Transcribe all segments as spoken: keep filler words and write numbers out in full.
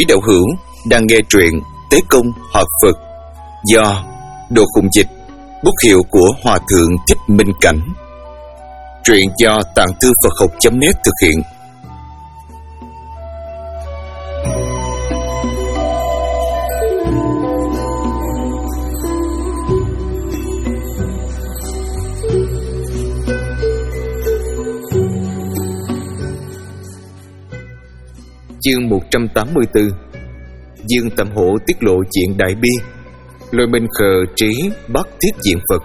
Quý đạo hữu đang nghe truyện Tế Công Hợp Phật do Đồ Khùng Dịch, bút hiệu của Hòa Thượng Thích Minh Cảnh. Truyện do Tạng Thư Phật Học chấm net thực hiện. Chương một trăm tám mươi tư. Dương Tam Hổ tiết lộ chuyện đại bi, Lôi Minh khờ trí bắt thiết diện Phật.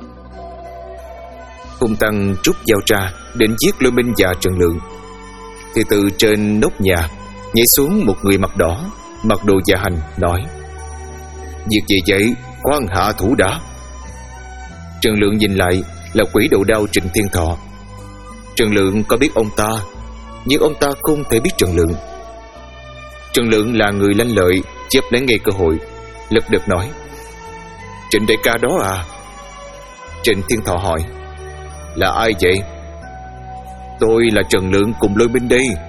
Hùng Tăng rút dao ra định giết Lôi Minh và Trần Lượng, thì từ trên nóc nhà nhảy xuống một người mặt đỏ, mặc đồ dạ hành, nói: "Việc gì vậy? Khoan hạ thủ đã." Trần Lượng nhìn lại là quỷ đầu đao Trịnh Thiên Thọ. Trần Lượng có biết ông ta, nhưng ông ta không thể biết Trần Lượng. Trần Lượng là người lanh lợi, chớp lấy ngay cơ hội, lật đật nói: "Trịnh đại ca đó à?" Trịnh Thiên Thọ hỏi: "Là ai vậy?" "Tôi là Trần Lượng cùng Lôi Minh đây."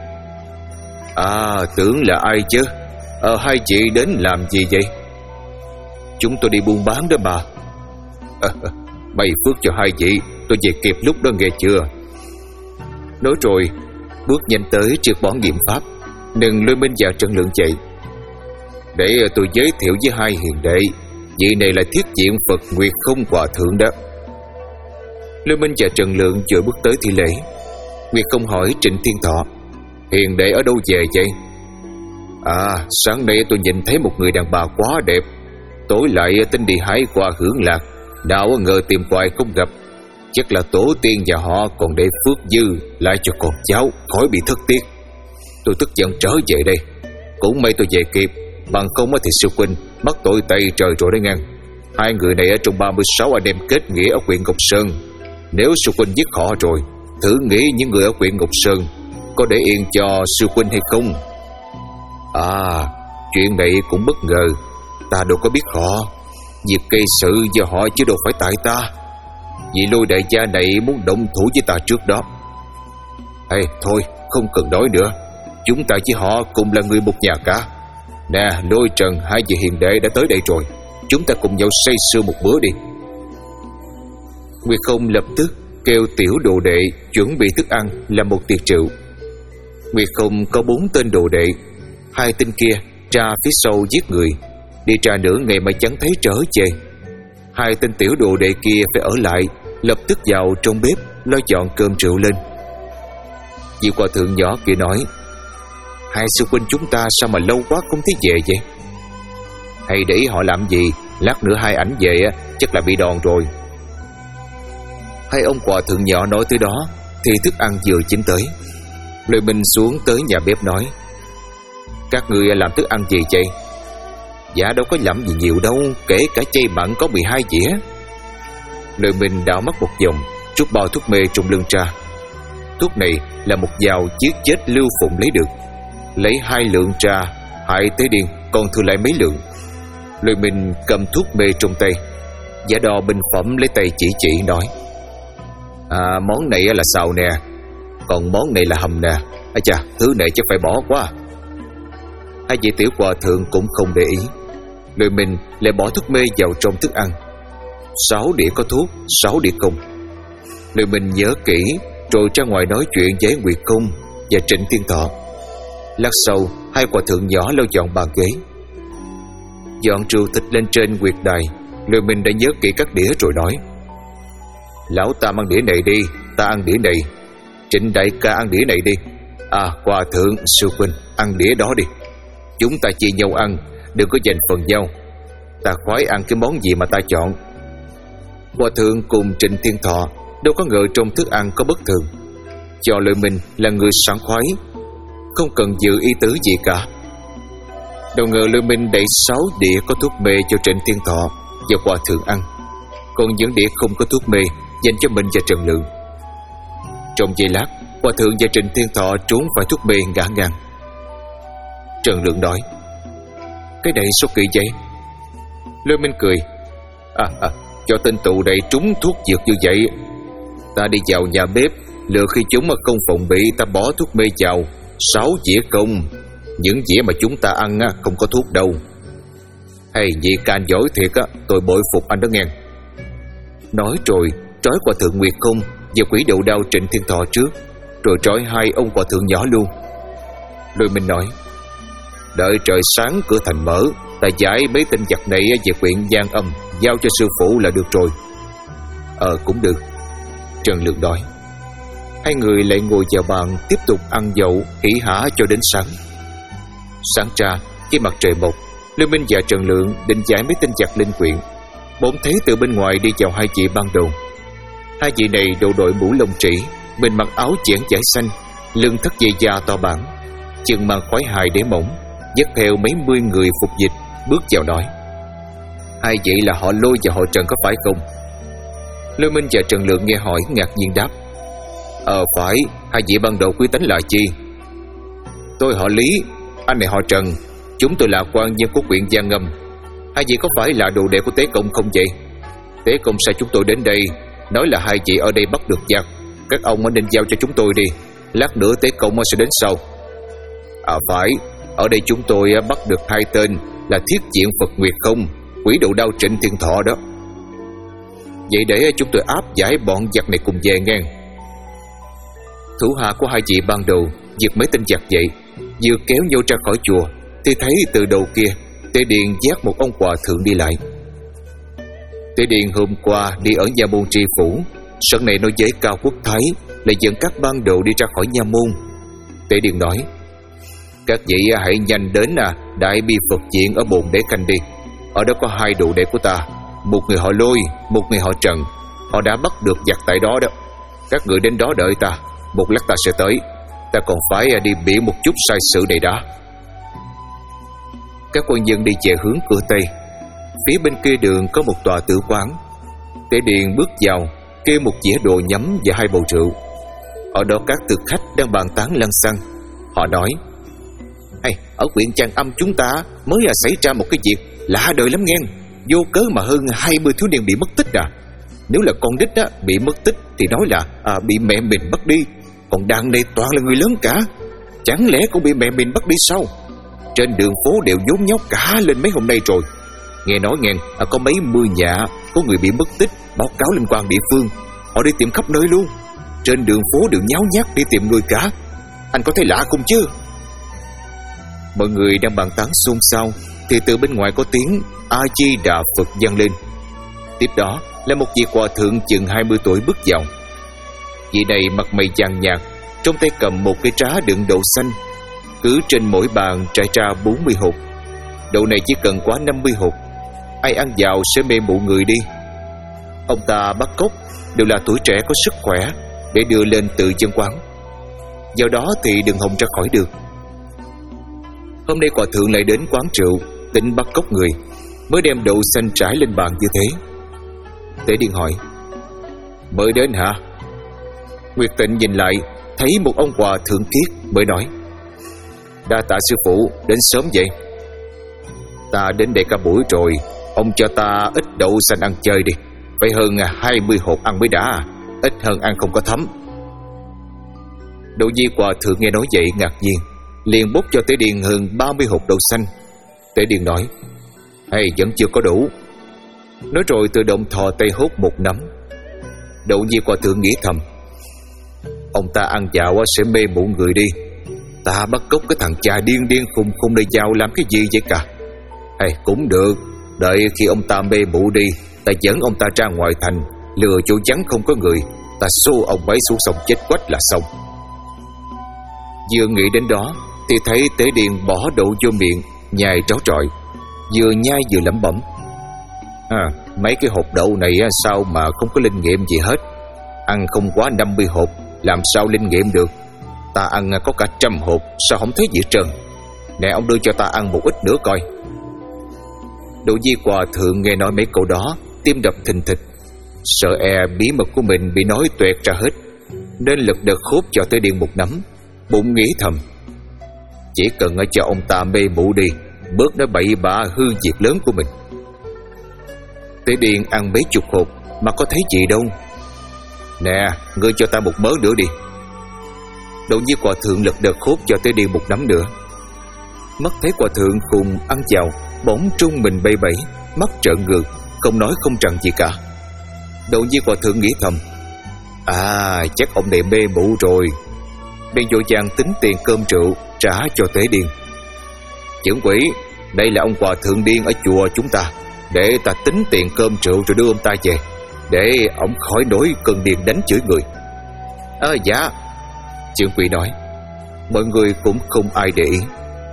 "À, tưởng là ai chứ. Ờ, hai chị đến làm gì vậy?" "Chúng tôi đi buôn bán đó bà." À, "May phước cho hai chị, tôi về kịp lúc đó nghe chưa?" Nói rồi bước nhanh tới trượt bỏ nghiệm pháp, nâng Lôi Minh và Trần Lượng chạy. "Để tôi giới thiệu với hai hiền đệ, vị này là thiết diện Phật Nguyệt Không Hòa Thượng đó." Lôi Minh và Trần Lượng vừa bước tới thi lễ. Nguyệt Không hỏi Trịnh Thiên Thọ: "Hiền đệ ở đâu về vậy?" "À, sáng nay tôi nhìn thấy một người đàn bà quá đẹp, tối lại tính đi hái qua hưởng lạc, nào ngờ tìm hoài không gặp. Chắc là tổ tiên nhà họ còn để phước dư lại cho con cháu, khỏi bị thất tiếc. Tôi tức giận trở về đây. Cũng may tôi về kịp, bằng không thì sư huynh mắc tội tày trời rồi đấy ngang. Hai người này ở trong ba mươi sáu anh em kết nghĩa ở huyện Ngọc Sơn. Nếu sư huynh giết họ rồi, thử nghĩ những người ở huyện Ngọc Sơn có để yên cho sư huynh hay không?" "À, chuyện này cũng bất ngờ. Ta đâu có biết họ. Việc gây sự do họ chứ đâu phải tại ta. Vì Lôi đại gia này muốn động thủ với ta trước đó." "Ê, thôi, không cần nói nữa. Chúng ta với họ cùng là người một nhà cả. Nè, Lôi Trần, hai vị hiền đệ đã tới đây rồi. Chúng ta cùng nhau say sưa một bữa đi." Nguyệt Không lập tức kêu tiểu đồ đệ chuẩn bị thức ăn làm một tiệc rượu. Nguyệt Không có bốn tên đồ đệ, hai tên kia ra phía sau giết người, đi ra nửa ngày mà chẳng thấy trở về. Hai tên tiểu đồ đệ kia phải ở lại, lập tức vào trong bếp lo dọn cơm rượu lên. Vị hòa thượng nhỏ kia nói: "Hai sư huynh chúng ta sao mà lâu quá không thấy về vậy?" "Hay để họ làm gì? Lát nữa hai ảnh về chắc là bị đòn rồi." Hai ông hòa thượng nhỏ nói tới đó thì thức ăn vừa chín tới. Lôi Minh xuống tới nhà bếp nói: "Các người làm thức ăn gì vậy?" "Dạ đâu có làm gì nhiều đâu, kể cả chay mặn có mười hai dĩa." Lôi Minh đảo mắt một vòng, rút bao thuốc mê trong lưng ra. Thuốc này là một dao giết chết Lưu Phụng lấy được. Lấy hai lượng ra hại tới điên, còn thừa lại mấy lượng. Lôi Minh cầm thuốc mê trong tay, giả đò bình phẩm lấy tay chỉ chỉ nói: "À, món này là xào nè, còn món này là hầm nè. Ây chà, thứ này chắc phải bỏ quá." Hai vị tiểu hòa thượng cũng không để ý. Lôi Minh lại bỏ thuốc mê vào trong thức ăn. Sáu đĩa có thuốc, sáu đĩa không. Lôi Minh nhớ kỹ rồi ra ngoài nói chuyện với Nguyệt Không và Trịnh Thiên Thọ. Lát sau, hai hòa thượng nhỏ lau dọn bàn ghế, dọn rượu thịt lên trên nguyệt đài. Lôi Minh đã nhớ kỹ các đĩa rồi nói: "Lão Tam ăn đĩa này đi, ta ăn đĩa này. Trịnh đại ca ăn đĩa này đi. À, hòa thượng sư huynh ăn đĩa đó đi. Chúng ta chia nhau ăn, đừng có giành phần nhau. Ta khoái ăn cái món gì mà ta chọn." Hòa thượng cùng Trịnh Thiên Thọ đâu có ngờ trong thức ăn có bất thường. Cho Lôi Minh là người sảng khoái, không cần dự ý tứ gì cả. Đâu ngờ Lôi Minh đẩy sáu đĩa có thuốc mê cho Trịnh Thiên Thọ và hòa thượng ăn, còn những đĩa không có thuốc mê dành cho mình và Trần Lượng. Trong giây lát, hòa thượng và Trịnh Thiên Thọ trốn phải thuốc mê ngã ngang. Trần Lượng nói: "Cái này sao kỳ vậy?" Lôi Minh cười: À, à, cho tên tù này trúng thuốc dược như vậy, ta đi vào nhà bếp, lừa khi chúng mà không phòng bị, ta bỏ thuốc mê vào, sáu dĩa công. những dĩa mà chúng ta ăn á, không có thuốc đâu. Hay vị can giỏi thiệt á, tôi bội phục anh đó nghe. Nói rồi trói Hòa thượng Nguyệt Không và quỷ đầu đao Trịnh Thiên Thọ trước, rồi trói hai ông hòa thượng nhỏ luôn. Lôi Minh nói: đợi trời sáng cửa thành mở, ta giải mấy tên giặc này về quyện Giang Âm, giao cho sư phụ là được rồi. Ờ cũng được, Trần Lượng nói. Hai người lại ngồi vào bàn tiếp tục ăn dậu hỉ hả cho đến sáng. Sáng ra khi mặt trời mọc, Lôi Minh và Trần Lượng định giải mấy tên giặc lên quyện, bỗng thấy từ bên ngoài đi vào hai vị ban đầu. Hai vị này đội đội mũ lông trĩ, mình mặc áo chẽn vải xanh, lưng thắt dây da to bản, chân mang khoái hài để mỏng, dắt theo mấy mươi người phục dịch, bước vào nói: hai vị là họ Lôi và họ Trần có phải không? Lôi Minh và Trần Lượng nghe hỏi ngạc nhiên đáp: Ờ phải, hai vị ban đầu quý tánh là chi? Tôi họ Lý, anh này họ Trần, chúng tôi là quan nhân của huyện Giang Âm. Hai vị có phải là đồ đệ của Tế Công không vậy? Tế Công sai chúng tôi đến đây, nói là hai vị ở đây bắt được giặc, các ông nên giao cho chúng tôi đi, lát nữa Tế Công sẽ đến sau. À phải, ở đây chúng tôi bắt được hai tên là Thiết Diện Phật Nguyệt Không, quỷ đầu đao Trịnh Thiên Thọ đó. Vậy để chúng tôi áp giải bọn giặc này cùng về ngang. Thủ hạ của hai vị ban đầu giật mấy tên giặc dậy, vừa kéo nhau ra khỏi chùa thì thấy từ đầu kia Tế Điền dắt một ông hòa thượng đi lại. Tế Điền hôm qua đi ở nhà môn tri phủ, sân này nói với Cao Quốc Thái lại dẫn các ban đầu đi ra khỏi nhà môn. Tế Điền nói: các vị hãy nhanh đến à Đại Bi Phật Viện ở bồn để canh đi. Ở đó có hai đồ đệ của ta, một người họ Lôi, một người họ Trần. Họ đã bắt được giặc tại đó đó. Các người đến đó đợi ta, một lát ta sẽ tới. Ta còn phải đi biểu một chút sai sự này đã. Các quan dân đi về hướng cửa Tây. Phía bên kia đường có một tòa tử quán. Tế Điền bước vào, kêu một dĩa đồ nhắm và hai bầu rượu. Ở đó các thực khách đang bàn tán lăng xăng. Họ nói: Hay, ở huyện Giang Âm chúng ta mới là xảy ra một cái việc lạ đời lắm nghe. Vô cớ mà hơn hai mươi thiếu niên bị mất tích à. Nếu là con đít á, bị mất tích thì nói là à, bị mẹ mình bắt đi. Còn đàn này toàn là người lớn cả, chẳng lẽ cũng bị mẹ mình bắt đi sao? Trên đường phố đều nhốn nháo cả lên mấy hôm nay rồi. Nghe nói nghe à, có mấy mươi nhà có người bị mất tích, báo cáo lên quan địa phương. Họ đi tìm khắp nơi luôn. Trên đường phố đều nháo nhác đi tìm người cả. Anh có thấy lạ không chứ? Mọi người đang bàn tán xôn xao thì từ bên ngoài có tiếng A Di Đà Phật vang lên. Tiếp đó là một vị hòa thượng chừng hai mươi tuổi bước vào. Vị này mặt mày vàng nhạt, trong tay cầm một cái trá đựng đậu xanh. Cứ trên mỗi bàn trải ra bốn mươi hột. Đậu này chỉ cần quá năm mươi hột. Ai ăn vào sẽ mê mụ người đi. Ông ta bắt cóc đều là tuổi trẻ có sức khỏe để đưa lên từ chân quán. Do đó thì đừng hòng ra khỏi được. Hôm nay hòa thượng lại đến quán rượu định bắt cóc người, mới đem đậu xanh trải lên bàn như thế. Tế Điền hỏi: mới đến hả? Nguyệt Tịnh nhìn lại thấy một ông hòa thượng kiết mới nói: đa tạ sư phụ, đến sớm vậy. Ta đến đây cả buổi rồi, ông cho ta ít đậu xanh ăn chơi đi. Phải hơn hai mươi hột ăn mới đã, ít hơn ăn không có thấm. Đỗ Di hòa thượng nghe nói vậy ngạc nhiên, liền bốc cho Tế Điền hơn ba mươi hột đậu xanh. Tế Điền nói: hay vẫn chưa có đủ. Nói rồi tự động thò tay hốt một nắm. Đỗ Di hòa thượng nghĩ thầm: ông ta ăn vào sẽ mê mụ người đi. Ta bắt cóc cái thằng cha điên điên khùng khùng này vào làm cái gì vậy cả? Hay cũng được, đợi khi ông ta mê mụ đi, ta dẫn ông ta ra ngoài thành, lừa chỗ vắng không có người, ta xô ông ấy xuống sông chết quách là xong. Vừa nghĩ đến đó thì thấy Tế Điền bỏ đậu vô miệng, nhai tráo trọi, vừa nhai vừa lẩm bẩm: à, mấy cái hột đậu này sao mà không có linh nghiệm gì hết. Ăn không quá năm mươi hột làm sao linh nghiệm được. Ta ăn có cả trăm hột, sao không thấy gì trơn. Nè ông đưa cho ta ăn một ít nữa coi. Đỗ Di hòa thượng nghe nói mấy câu đó, tim đập thình thịch, sợ e bí mật của mình bị nói toẹt ra hết, nên lật đật khốp cho Tế Điền một nắm, bụng nghĩ thầm: chỉ cần cho ông ta mê mụ đi, bớt nó bậy bạ hư việc lớn của mình. Tế Điền ăn mấy chục hột mà có thấy gì đâu. Nè, ngươi cho ta một mớ nữa đi. Đỗ Di hòa thượng lật đật khốp cho Tế Điền một nắm nữa. mắt thấy hòa thượng cùng ăn vào, bỗng trung mình bay bẩy, mắt trợn ngược, không nói không rằng gì cả. Đột nhiên hòa thượng nghĩ thầm: À, chắc ông này mê mụ rồi. Bèn vội vàng tính tiền cơm rượu trả cho Tế Điền. Trưởng quỹ, đây là ông hòa thượng điên ở chùa chúng ta, để ta tính tiền cơm rượu rồi đưa ông ta về, để ông khỏi nổi cơn điên đánh chửi người. À, dạ. Trưởng quỹ nói. Mọi người cũng không ai để ý.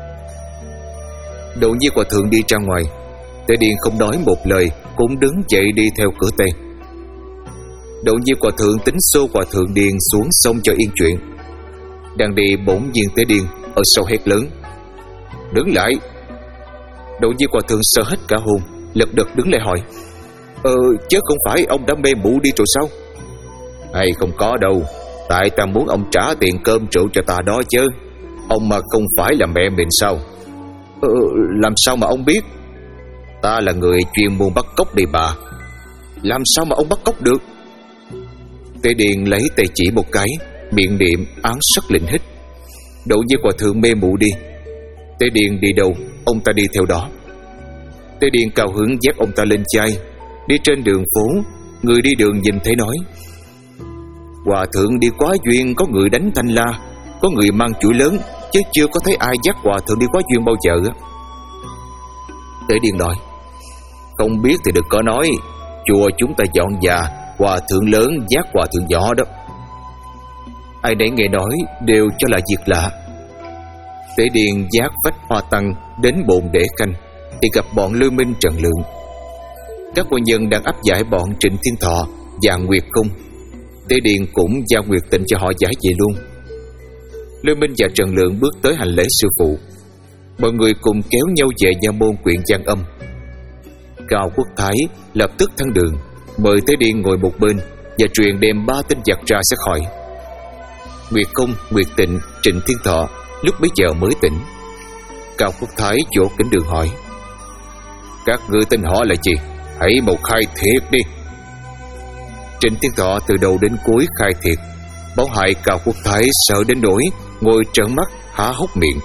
Đột nhiên hòa thượng đi ra ngoài. Tế Điền không nói một lời, cũng đứng dậy đi theo cửa Tây. Đột nhiên hòa thượng tính xô hòa thượng Điền xuống sông cho yên chuyện. Đang đi bỗng nhiên Tế Điền ở sau hét lớn: Đứng lại! Đột nhiên hòa thượng sợ hết cả hồn, lật đật đứng lại hỏi: Ờ, chứ không phải ông đã mê mụ đi rồi sao? Hay không có đâu, tại ta muốn ông trả tiền cơm rượu cho ta đó chứ. Ông mà không phải là mẹ mình sao? Ờ, làm sao mà ông biết? Ta là người chuyên môn bắt cóc đi bà. Làm sao mà ông bắt cóc được? Tế Điền lấy tay chỉ một cái, miệng niệm án sắc lệnh hít. Đột nhiên hòa thượng mê mụ đi. Tế Điền đi đâu, ông ta đi theo đó. Tế Điền cao hứng dắt ông ta lên chai. Đi trên đường phố, người đi đường nhìn thấy nói: Hòa thượng đi quá duyên, có người đánh thanh la, có người mang chuỗi lớn, chứ chưa có thấy ai dắt hòa thượng đi quá duyên bao giờ. Tế Điền nói: Không biết thì đừng có nói, chùa chúng ta dọn già, hòa thượng lớn dắt hòa thượng nhỏ đó. Ai nấy nghe nói đều cho là việc lạ. Tế Điền dắt vách hoa tăng đến bồn để canh, thì gặp bọn Lưu Minh Trần Lượng. Các quan nhân đang áp giải bọn Trịnh Thiên Thọ và Nguyệt Cung. Tế Điền cũng giao Nguyệt Tịnh cho họ giải về luôn. Lưu Minh và Trần Lượng bước tới hành lễ sư phụ. Mọi người cùng kéo nhau về nha môn quyện Giang Âm. Cao Quốc Thái lập tức thăng đường, mời Tế Điền ngồi một bên và truyền đem ba tên giặc ra xét hỏi. Nguyệt Cung, Nguyệt Tịnh, Trịnh Thiên Thọ lúc bấy giờ mới tỉnh. Cao Quốc Thái vỗ kính đường hỏi: Các ngươi tên họ là gì? Hãy một khai thiệt đi. Trịnh Thiên Thọ từ đầu đến cuối khai thiệt. Báo hại Cao Quốc Thái sợ đến nỗi ngồi trợn mắt há hốc miệng.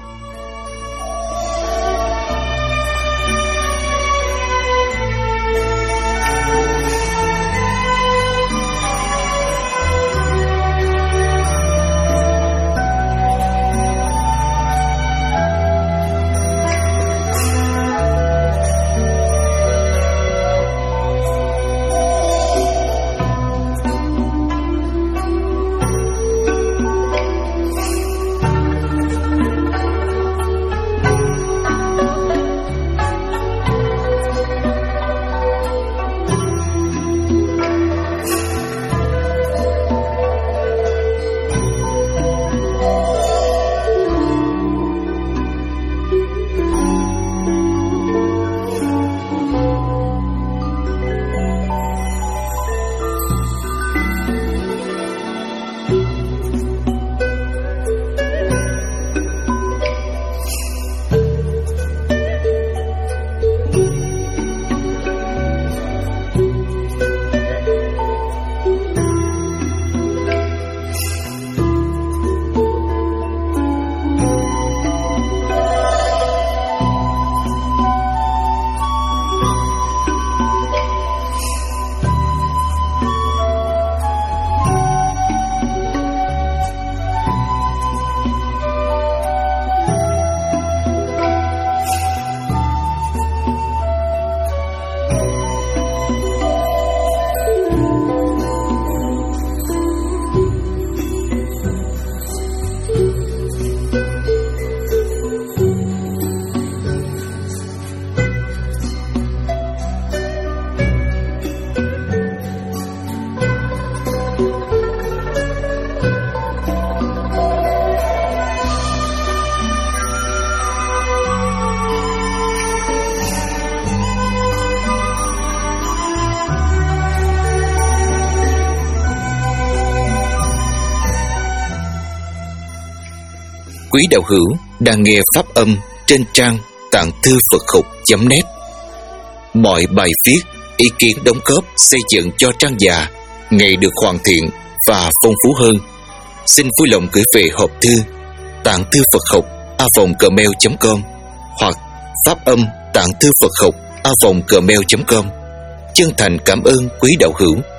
Quý đạo hữu đang nghe pháp âm trên trang tạng thư Phật học chấm net. Mọi bài viết, ý kiến đóng góp xây dựng cho trang già ngày được hoàn thiện và phong phú hơn. Xin vui lòng gửi về hộp thư tạng thư Phật học a vòng gmail chấm com hoặc pháp âm tạng thư Phật học a vòng gmail chấm com. Chân thành cảm ơn quý đạo hữu.